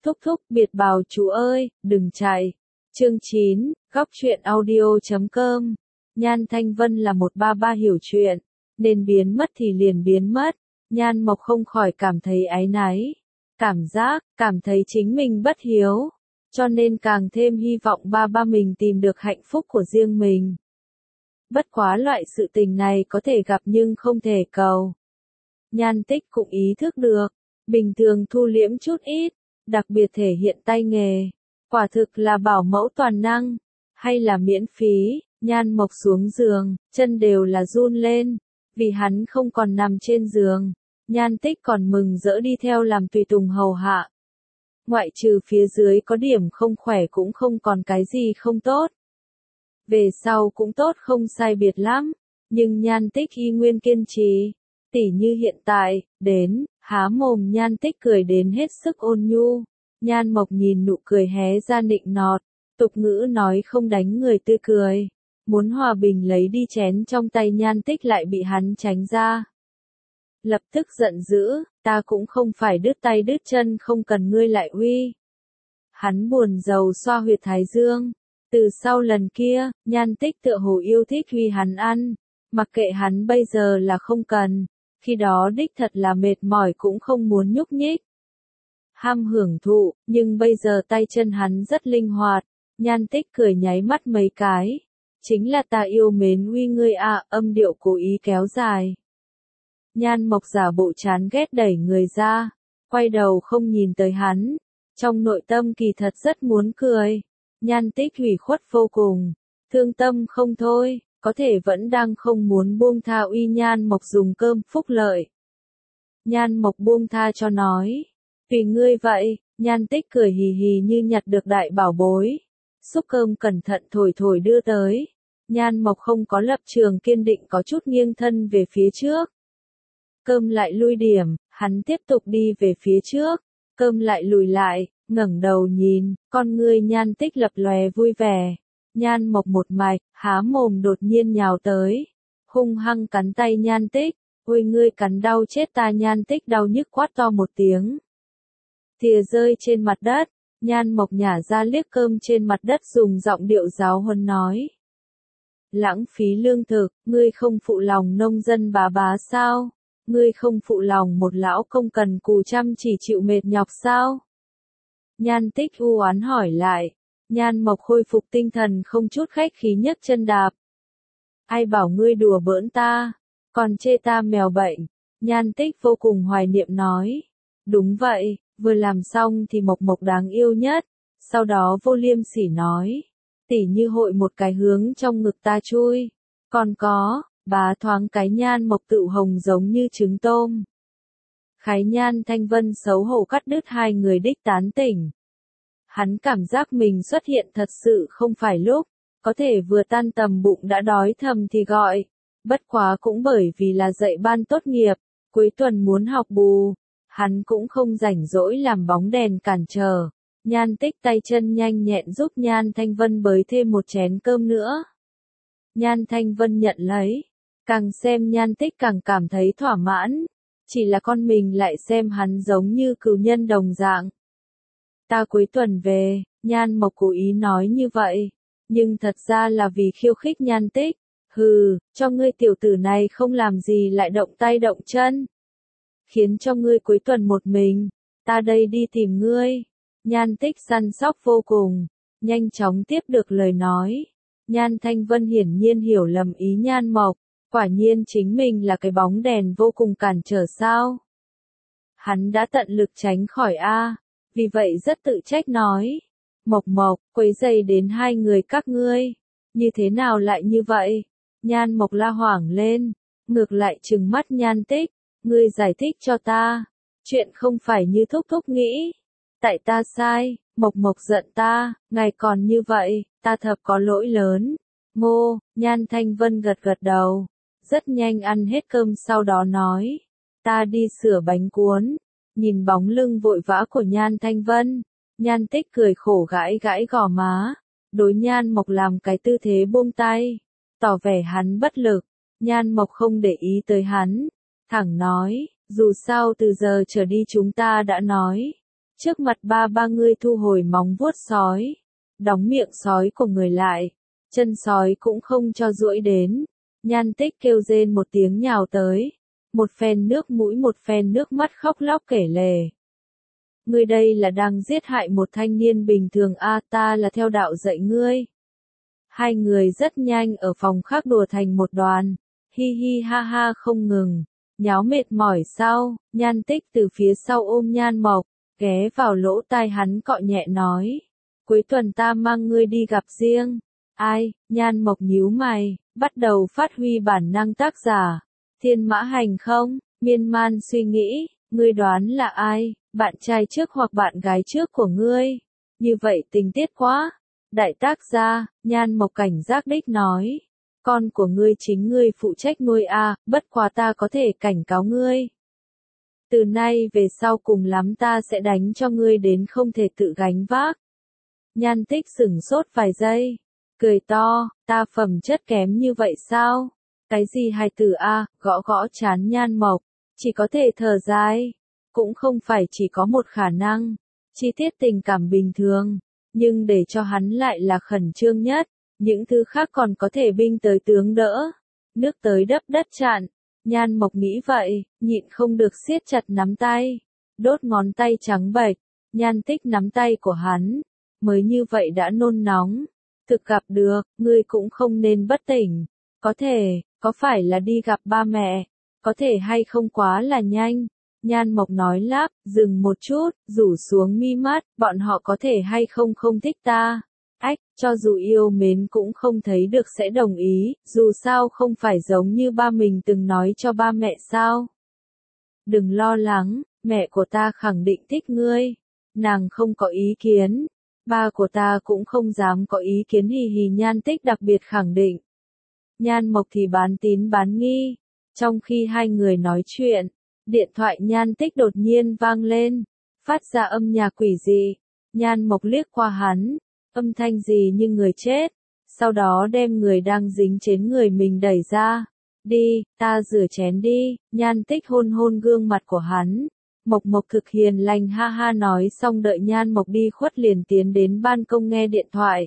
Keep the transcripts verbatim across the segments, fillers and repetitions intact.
Thúc thúc, biệt bào chú ơi, đừng chạy. Chương chín, góc truyện audio chấm com. Nhan Thanh Vân là một ba ba hiểu chuyện, nên biến mất thì liền biến mất. Nhan Mộc không khỏi cảm thấy áy náy, cảm giác, cảm thấy chính mình bất hiếu, cho nên càng thêm hy vọng ba ba mình tìm được hạnh phúc của riêng mình. Bất quá loại sự tình này có thể gặp nhưng không thể cầu. Nhan Tích cũng ý thức được, bình thường thu liễm chút ít, đặc biệt thể hiện tay nghề, quả thực là bảo mẫu toàn năng, hay là miễn phí. Nhan Mộc xuống giường, chân đều là run lên, vì hắn không còn nằm trên giường. Nhan Tích còn mừng rỡ đi theo làm tùy tùng hầu hạ. Ngoại trừ phía dưới có điểm không khỏe cũng không còn cái gì không tốt. Về sau cũng tốt không sai biệt lắm, nhưng Nhan Tích y nguyên kiên trì. Tỉ như hiện tại, đến, há mồm Nhan Tích cười đến hết sức ôn nhu. Nhan Mộc nhìn nụ cười hé ra nịnh nọt, tục ngữ nói không đánh người tươi cười. Muốn hòa bình lấy đi chén trong tay Nhan Tích lại bị hắn tránh ra. Lập tức giận dữ, ta cũng không phải đứt tay đứt chân không cần ngươi lại uy. Hắn buồn rầu xoa huyệt thái dương. Từ sau lần kia, Nhan Tích tựa hồ yêu thích uy hắn ăn, mặc kệ hắn bây giờ là không cần, khi đó đích thật là mệt mỏi cũng không muốn nhúc nhích. Ham hưởng thụ, nhưng bây giờ tay chân hắn rất linh hoạt. Nhan Tích cười nháy mắt mấy cái. Chính là ta yêu mến uy ngươi à, âm điệu cố ý kéo dài. Nhan Mộc giả bộ chán ghét đẩy người ra, quay đầu không nhìn tới hắn, trong nội tâm kỳ thật rất muốn cười. Nhan Tích hủy khuất vô cùng, thương tâm không thôi, có thể vẫn đang không muốn buông tha uy Nhan Mộc dùng cơm phúc lợi. Nhan Mộc buông tha cho nói, tùy ngươi vậy. Nhan Tích cười hì hì như nhặt được đại bảo bối, xúc cơm cẩn thận thổi thổi đưa tới. Nhan Mộc không có lập trường kiên định, có chút nghiêng thân về phía trước. Cơm lại lui điểm, hắn tiếp tục đi về phía trước, cơm lại lùi lại, ngẩng đầu nhìn, con ngươi Nhan Tích lập lòe vui vẻ. Nhan Mộc một mạch, há mồm đột nhiên nhào tới, hung hăng cắn tay Nhan Tích, ôi ngươi cắn đau chết ta. Nhan Tích đau nhức quát to một tiếng. Thìa rơi trên mặt đất, Nhan Mộc nhả ra liếc cơm trên mặt đất dùng giọng điệu giáo huấn nói. Lãng phí lương thực, ngươi không phụ lòng nông dân bá bá sao? Ngươi không phụ lòng một lão công cần cù chăm chỉ chịu mệt nhọc sao? Nhan Tích u oán hỏi lại. Nhan Mộc khôi phục tinh thần không chút khách khí nhấc chân đạp. Ai bảo ngươi đùa bỡn ta, còn chê ta mèo bệnh. Nhan Tích vô cùng hoài niệm nói. Đúng vậy, vừa làm xong thì Mộc Mộc đáng yêu nhất. Sau đó vô liêm sỉ nói. Tỉ như hội một cái hướng trong ngực ta chui. Còn có, bá thoáng cái Nhan Mộc tự hồng giống như trứng tôm. Khái Nhan Thanh Vân xấu hổ cắt đứt hai người đích tán tỉnh. Hắn cảm giác mình xuất hiện thật sự không phải lúc, có thể vừa tan tầm bụng đã đói thầm thì gọi. Bất quá cũng bởi vì là dạy ban tốt nghiệp, cuối tuần muốn học bù, hắn cũng không rảnh rỗi làm bóng đèn cản trở. Nhan Tích tay chân nhanh nhẹn giúp Nhan Thanh Vân bới thêm một chén cơm nữa. Nhan Thanh Vân nhận lấy, càng xem Nhan Tích càng cảm thấy thỏa mãn, chỉ là con mình lại xem hắn giống như cừu nhân đồng dạng. Ta cuối tuần về, Nhan Mộc cố ý nói như vậy, nhưng thật ra là vì khiêu khích Nhan Tích. Hừ, cho ngươi tiểu tử này không làm gì lại động tay động chân. Khiến cho ngươi cuối tuần một mình, ta đây đi tìm ngươi. Nhan Tích săn sóc vô cùng, nhanh chóng tiếp được lời nói. Nhan Thanh Vân hiển nhiên hiểu lầm ý Nhan Mộc, quả nhiên chính mình là cái bóng đèn vô cùng cản trở sao. Hắn đã tận lực tránh khỏi a, vì vậy rất tự trách nói. Mộc Mộc, quấy rầy đến hai người các ngươi, như thế nào lại như vậy? Nhan Mộc la hoảng lên, ngược lại trừng mắt Nhan Tích, ngươi giải thích cho ta, chuyện không phải như thúc thúc nghĩ. Tại ta sai, Mộc Mộc giận ta, ngài còn như vậy, ta thật có lỗi lớn. Ngô, Nhan Thanh Vân gật gật đầu, rất nhanh ăn hết cơm sau đó nói, ta đi sửa bánh cuốn. Nhìn bóng lưng vội vã của Nhan Thanh Vân, Nhan Tích cười khổ gãi gãi gò má, đối Nhan Mộc làm cái tư thế buông tay, tỏ vẻ hắn bất lực. Nhan Mộc không để ý tới hắn, thẳng nói, dù sao từ giờ trở đi chúng ta đã nói, Trước mặt ba ba ngươi thu hồi móng vuốt sói, đóng miệng sói của người lại, chân sói cũng không cho duỗi đến. Nhan Tích kêu rên một tiếng nhào tới, một phen nước mũi một phen nước mắt khóc lóc kể lể. Ngươi đây là đang giết hại một thanh niên bình thường a, ta là theo đạo dạy ngươi. Hai người rất nhanh ở phòng khác đùa thành một đoàn, hi hi ha ha không ngừng, nháo mệt mỏi sau, Nhan Tích từ phía sau ôm Nhan Mộc, ghé vào lỗ tai hắn cọ nhẹ nói, cuối tuần ta mang ngươi đi gặp riêng. Ai? Nhan Mộc nhíu mày, bắt đầu phát huy bản năng tác giả. Thiên Mã Hành không? Miên man suy nghĩ, ngươi đoán là ai? Bạn trai trước hoặc bạn gái trước của ngươi? Như vậy tình tiết quá. Đại tác gia, Nhan Mộc cảnh giác đích nói, con của ngươi chính ngươi phụ trách nuôi a, bất quá ta có thể cảnh cáo ngươi. Từ nay về sau cùng lắm ta sẽ đánh cho ngươi đến không thể tự gánh vác. Nhan Tích sửng sốt vài giây, cười to, ta phẩm chất kém như vậy sao? Cái gì hài tử a, gõ gõ chán Nhan Mộc, chỉ có thể thở dài, cũng không phải chỉ có một khả năng, chi tiết tình cảm bình thường, nhưng để cho hắn lại là khẩn trương nhất, những thứ khác còn có thể binh tới tướng đỡ, nước tới đắp đất chặn. Nhan Mộc nghĩ vậy, nhịn không được siết chặt nắm tay, đốt ngón tay trắng bệch. Nhan Tích nắm tay của hắn, mới như vậy đã nôn nóng. Thực gặp được, ngươi cũng không nên bất tỉnh. Có thể, có phải là đi gặp ba mẹ, có thể hay không quá là nhanh. Nhan Mộc nói lắp, dừng một chút, rủ xuống mi mắt, bọn họ có thể hay không không thích ta. Ách, cho dù yêu mến cũng không thấy được sẽ đồng ý, dù sao không phải giống như ba mình từng nói cho ba mẹ sao. Đừng lo lắng, mẹ của ta khẳng định thích ngươi. Nàng không có ý kiến. Ba của ta cũng không dám có ý kiến, hì hì. Nhan Tích đặc biệt khẳng định. Nhan Mộc thì bán tín bán nghi. Trong khi hai người nói chuyện, điện thoại Nhan Tích đột nhiên vang lên, phát ra âm nhạc quỷ dị. Nhan Mộc liếc qua hắn, âm thanh gì như người chết, sau đó đem người đang dính trên người mình đẩy ra. Đi, ta rửa chén đi. Nhan Tích hôn hôn gương mặt của hắn. Mộc Mộc thực hiền lành ha ha nói xong đợi Nhan Mộc đi khuất liền tiến đến ban công nghe điện thoại.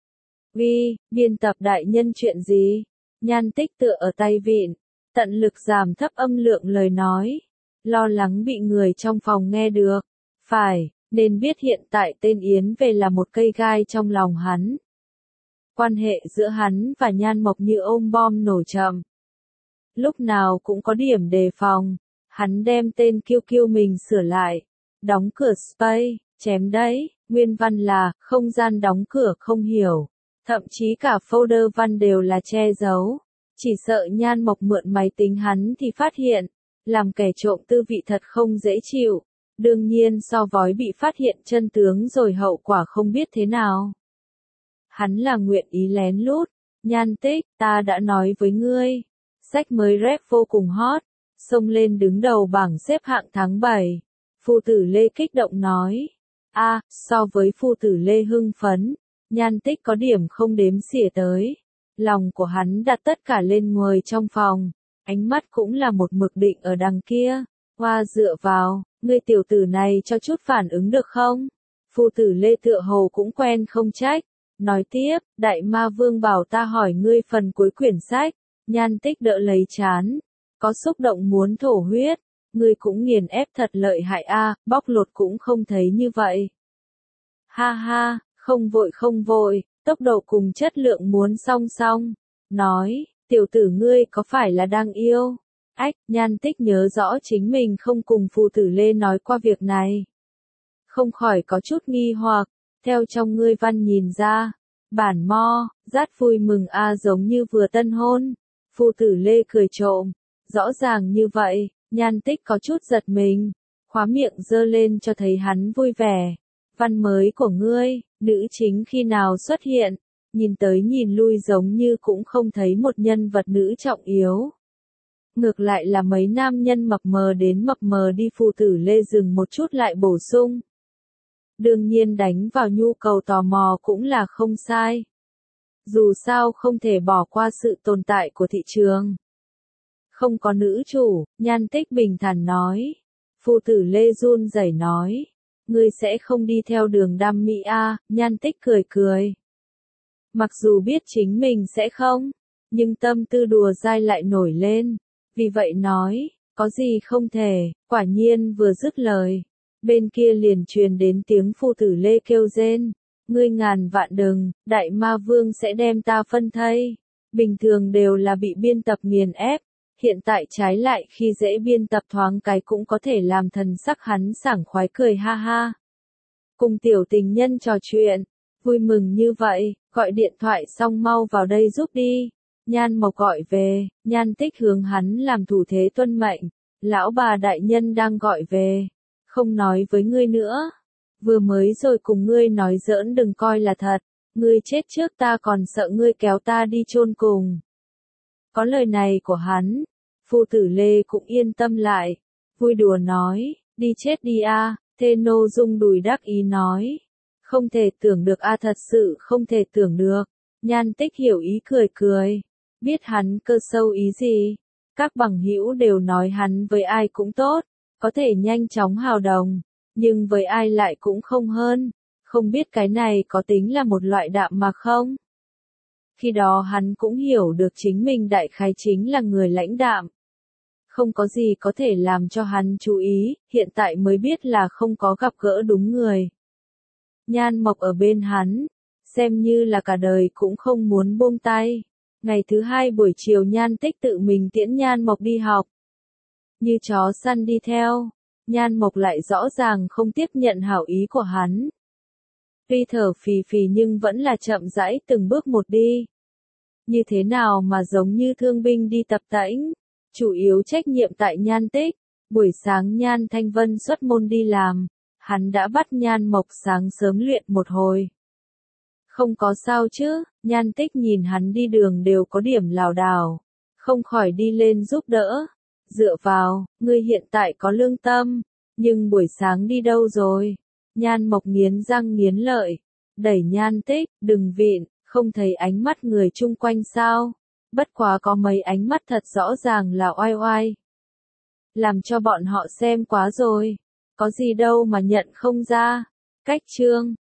Vi, biên tập đại nhân chuyện gì? Nhan Tích tựa ở tay vịn, tận lực giảm thấp âm lượng lời nói, lo lắng bị người trong phòng nghe được. Phải, nên biết hiện tại tên Yến về là một cây gai trong lòng hắn. Quan hệ giữa hắn và Nhan Mộc như ôm bom nổ chậm. Lúc nào cũng có điểm đề phòng, hắn đem tên kiêu kiêu mình sửa lại, đóng cửa space, chém đấy, nguyên văn là, không gian đóng cửa không hiểu, thậm chí cả folder văn đều là che giấu, chỉ sợ Nhan Mộc mượn máy tính hắn thì phát hiện, làm kẻ trộm tư vị thật không dễ chịu, đương nhiên so với bị phát hiện chân tướng rồi hậu quả không biết thế nào. Hắn là nguyện ý lén lút. Nhan Tích, ta đã nói với ngươi, sách mới rap vô cùng hot, xông lên đứng đầu bảng xếp hạng tháng bảy. Phu tử Lê kích động nói. A, à, so với phu tử Lê hưng phấn, Nhan Tích có điểm không đếm xỉa tới. Lòng của hắn đặt tất cả lên người trong phòng, ánh mắt cũng là một mực định ở đằng kia. Hoa dựa vào, ngươi tiểu tử này cho chút phản ứng được không? Phu tử Lê tựa hồ cũng quen không trách. Nói tiếp, đại ma vương bảo ta hỏi ngươi phần cuối quyển sách. Nhan Tích đỡ lấy chán, có xúc động muốn thổ huyết. Ngươi cũng nghiền ép thật lợi hại a, bóc lột cũng không thấy như vậy. Ha ha, không vội không vội, tốc độ cùng chất lượng muốn song song. Nói, tiểu tử ngươi có phải là đang yêu? Ách, Nhan Tích nhớ rõ chính mình không cùng phu tử Lê nói qua việc này. Không khỏi có chút nghi hoặc, theo trong ngươi văn nhìn ra, bản mo, rát vui mừng a giống như vừa tân hôn. Phu tử Lê cười trộm, rõ ràng như vậy, Nhan Tích có chút giật mình, khóa miệng giơ lên cho thấy hắn vui vẻ. Văn mới của ngươi, nữ chính khi nào xuất hiện, nhìn tới nhìn lui giống như cũng không thấy một nhân vật nữ trọng yếu. Ngược lại là mấy nam nhân mập mờ đến mập mờ đi. Phu tử Lê dừng một chút lại bổ sung. Đương nhiên đánh vào nhu cầu tò mò cũng là không sai. Dù sao không thể bỏ qua sự tồn tại của thị trường. Không có nữ chủ, Nhan Tích bình thản nói. Phu tử Lê run rẩy nói. ngươi sẽ không đi theo đường đam mỹ a, Nhan Tích cười cười. Mặc dù biết chính mình sẽ không, nhưng tâm tư đùa dai lại nổi lên, vì vậy nói, có gì không thể, quả nhiên vừa dứt lời. Bên kia liền truyền đến tiếng Phu Tử Lê kêu rên, ngươi ngàn vạn đừng, đại ma vương sẽ đem ta phân thây. Bình thường đều là bị biên tập nghiền ép, hiện tại trái lại khi dễ biên tập thoáng cái cũng có thể làm thần sắc hắn sảng khoái cười ha ha. Cùng tiểu tình nhân trò chuyện, vui mừng như vậy, gọi điện thoại xong mau vào đây giúp đi. Nhan Mộc gọi về, Nhan Tích hướng hắn làm thủ thế tuân mệnh, lão bà đại nhân đang gọi về. Không nói với ngươi nữa. Vừa mới rồi cùng ngươi nói giỡn đừng coi là thật. Ngươi chết trước ta còn sợ ngươi kéo ta đi chôn cùng. Có lời này của hắn, Phu Tử Lê cũng yên tâm lại. Vui đùa nói, đi chết đi a. Thê nô rung đùi đắc ý nói. Không thể tưởng được a, thật sự không thể tưởng được. Nhan Tích hiểu ý cười cười. Biết hắn cơ sâu ý gì. Các bằng hữu đều nói hắn với ai cũng tốt. Có thể nhanh chóng hào đồng, nhưng với ai lại cũng không hơn, không biết cái này có tính là một loại đạm mà không? Khi đó hắn cũng hiểu được chính mình đại khái chính là người lãnh đạm. Không có gì có thể làm cho hắn chú ý, hiện tại mới biết là không có gặp gỡ đúng người. Nhan Mộc ở bên hắn, xem như là cả đời cũng không muốn buông tay. Ngày thứ hai buổi chiều Nhan Tích tự mình tiễn Nhan Mộc đi học. Như chó săn đi theo, Nhan Mộc lại rõ ràng không tiếp nhận hảo ý của hắn. Tuy thở phì phì nhưng vẫn là chậm rãi từng bước một đi. Như thế nào mà giống như thương binh đi tập tễnh, chủ yếu trách nhiệm tại Nhan Tích. Buổi sáng Nhan Thanh Vân xuất môn đi làm, hắn đã bắt Nhan Mộc sáng sớm luyện một hồi. Không có sao chứ, Nhan Tích nhìn hắn đi đường đều có điểm lảo đảo, không khỏi đi lên giúp đỡ. Dựa vào, ngươi hiện tại có lương tâm, nhưng buổi sáng đi đâu rồi? Nhan Mộc nghiến răng nghiến lợi, đẩy Nhan Tích, đừng vịn, không thấy ánh mắt người chung quanh sao? Bất quá có mấy ánh mắt thật rõ ràng là oai oai. Làm cho bọn họ xem quá rồi, có gì đâu mà nhận không ra. Cách chương